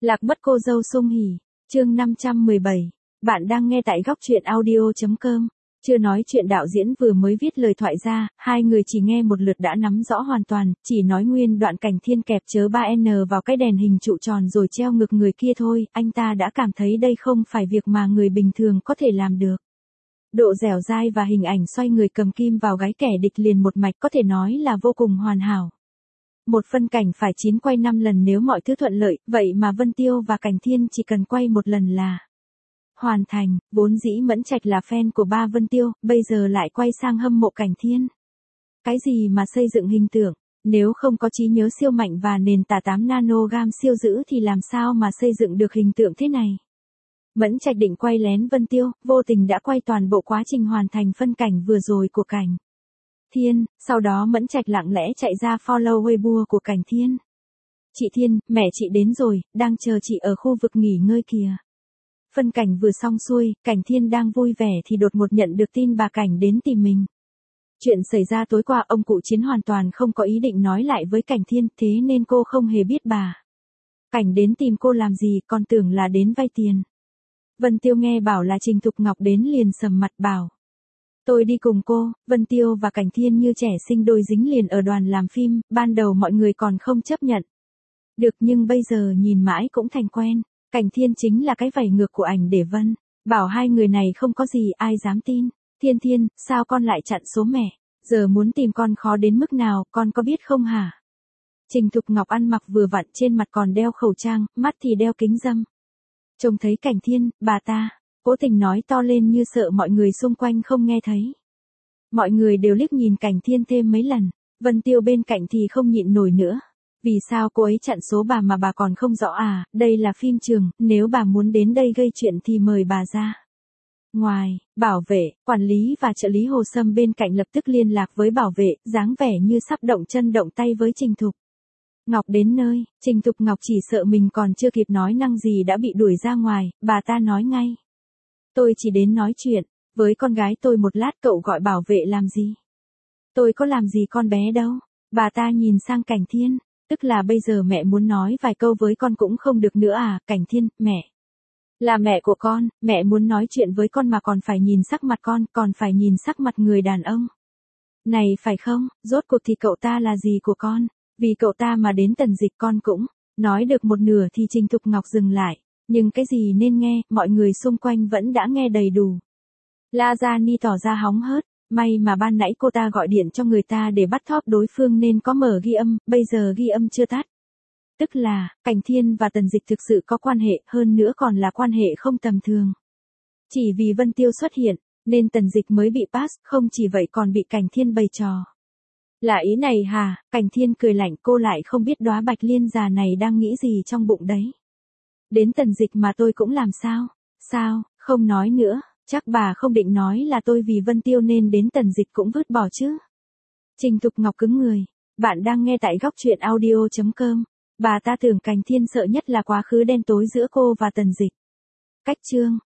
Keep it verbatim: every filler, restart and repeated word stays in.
Lạc mất cô dâu Sung Hỉ, chương năm trăm mười bảy. Bạn đang nghe tại góc truyện audio chấm com. Chưa nói chuyện đạo diễn vừa mới viết lời thoại ra, hai người chỉ nghe một lượt đã nắm rõ hoàn toàn, chỉ nói nguyên đoạn cảnh Thiên kẹp chớ ba N vào cái đèn hình trụ tròn rồi treo ngược người kia thôi, anh ta đã cảm thấy đây không phải việc mà người bình thường có thể làm được. Độ dẻo dai và hình ảnh xoay người cầm kim vào gáy kẻ địch liền một mạch có thể nói là vô cùng hoàn hảo. Một phân cảnh phải chín quay năm lần nếu mọi thứ thuận lợi, vậy mà Vân Tiêu và Cảnh Thiên chỉ cần quay một lần là hoàn thành. Vốn dĩ Mẫn Trạch là fan của ba Vân Tiêu, bây giờ lại quay sang hâm mộ Cảnh Thiên. Cái gì mà xây dựng hình tượng, nếu không có trí nhớ siêu mạnh và nền tảng tám nanogam siêu dữ thì làm sao mà xây dựng được hình tượng thế này. Mẫn Trạch định quay lén Vân Tiêu, vô tình đã quay toàn bộ quá trình hoàn thành phân cảnh vừa rồi của Cảnh Thiên, sau đó Mẫn Trạch lặng lẽ chạy ra follow Weibo của Cảnh Thiên. Chị Thiên, mẹ chị đến rồi, đang chờ chị ở khu vực nghỉ ngơi kìa. Phân cảnh vừa xong xuôi, Cảnh Thiên đang vui vẻ thì đột ngột nhận được tin bà Cảnh đến tìm mình. Chuyện xảy ra tối qua ông cụ Chiến hoàn toàn không có ý định nói lại với Cảnh Thiên, thế nên cô không hề biết bà Cảnh đến tìm cô làm gì, còn tưởng là đến vay tiền. Vân Tiêu nghe bảo là Trình Thục Ngọc đến liền sầm mặt bảo. Tôi đi cùng cô. Vân Tiêu và Cảnh Thiên như trẻ sinh đôi dính liền ở đoàn làm phim, ban đầu mọi người còn không chấp nhận được nhưng bây giờ nhìn mãi cũng thành quen. Cảnh Thiên chính là cái vảy ngược của ảnh để Vân bảo hai người này không có gì ai dám tin. Thiên Thiên, sao con lại chặn số mẹ? Giờ muốn tìm con khó đến mức nào, con có biết không hả? Trình Thục Ngọc ăn mặc vừa vặn, trên mặt còn đeo khẩu trang, mắt thì đeo kính râm. Trông thấy Cảnh Thiên, bà ta cố tình nói to lên như sợ mọi người xung quanh không nghe thấy. Mọi người đều liếc nhìn Cảnh Thiên thêm mấy lần, Vân Tiêu bên cạnh thì không nhịn nổi nữa. Vì sao cô ấy chặn số bà mà bà còn không rõ à, đây là phim trường, nếu bà muốn đến đây gây chuyện thì mời bà ra. Ngoài, bảo vệ, quản lý và trợ lý Hồ Sâm bên cạnh lập tức liên lạc với bảo vệ, dáng vẻ như sắp động chân động tay với Trình Thục Ngọc đến nơi, Trình Thục Ngọc chỉ sợ mình còn chưa kịp nói năng gì đã bị đuổi ra ngoài, bà ta nói ngay. Tôi chỉ đến nói chuyện với con gái tôi một lát, cậu gọi bảo vệ làm gì? Tôi có làm gì con bé đâu. Bà ta nhìn sang Cảnh Thiên, tức là bây giờ mẹ muốn nói vài câu với con cũng không được nữa à? Cảnh Thiên, mẹ là mẹ của con, mẹ muốn nói chuyện với con mà còn phải nhìn sắc mặt con, còn phải nhìn sắc mặt người đàn ông này phải không? Rốt cuộc thì cậu ta là gì của con? Vì cậu ta mà đến Tần Dịch con cũng nói được một nửa thì Trình Thục Ngọc dừng lại. Nhưng cái gì nên nghe, mọi người xung quanh vẫn đã nghe đầy đủ. La Gia Ni tỏ ra hóng hớt, may mà ban nãy cô ta gọi điện cho người ta để bắt thóp đối phương nên có mở ghi âm, bây giờ ghi âm chưa tắt. Tức là, Cảnh Thiên và Tần Dịch thực sự có quan hệ, hơn nữa còn là quan hệ không tầm thường. Chỉ vì Vân Tiêu xuất hiện, nên Tần Dịch mới bị pass, không chỉ vậy còn bị Cảnh Thiên bày trò. Là ý này hả? Cảnh Thiên cười lạnh, cô lại không biết đóa Bạch Liên già này đang nghĩ gì trong bụng đấy. Đến Tần Dịch mà tôi cũng làm sao? Sao, không nói nữa, chắc bà không định nói là tôi vì Vân Tiêu nên đến Tần Dịch cũng vứt bỏ chứ? Trình Thục Ngọc cứng người, bạn đang nghe tại góc truyện audio chấm com. Bà ta tưởng Cảnh Thiên sợ nhất là quá khứ đen tối giữa cô và Tần Dịch. Cách chương,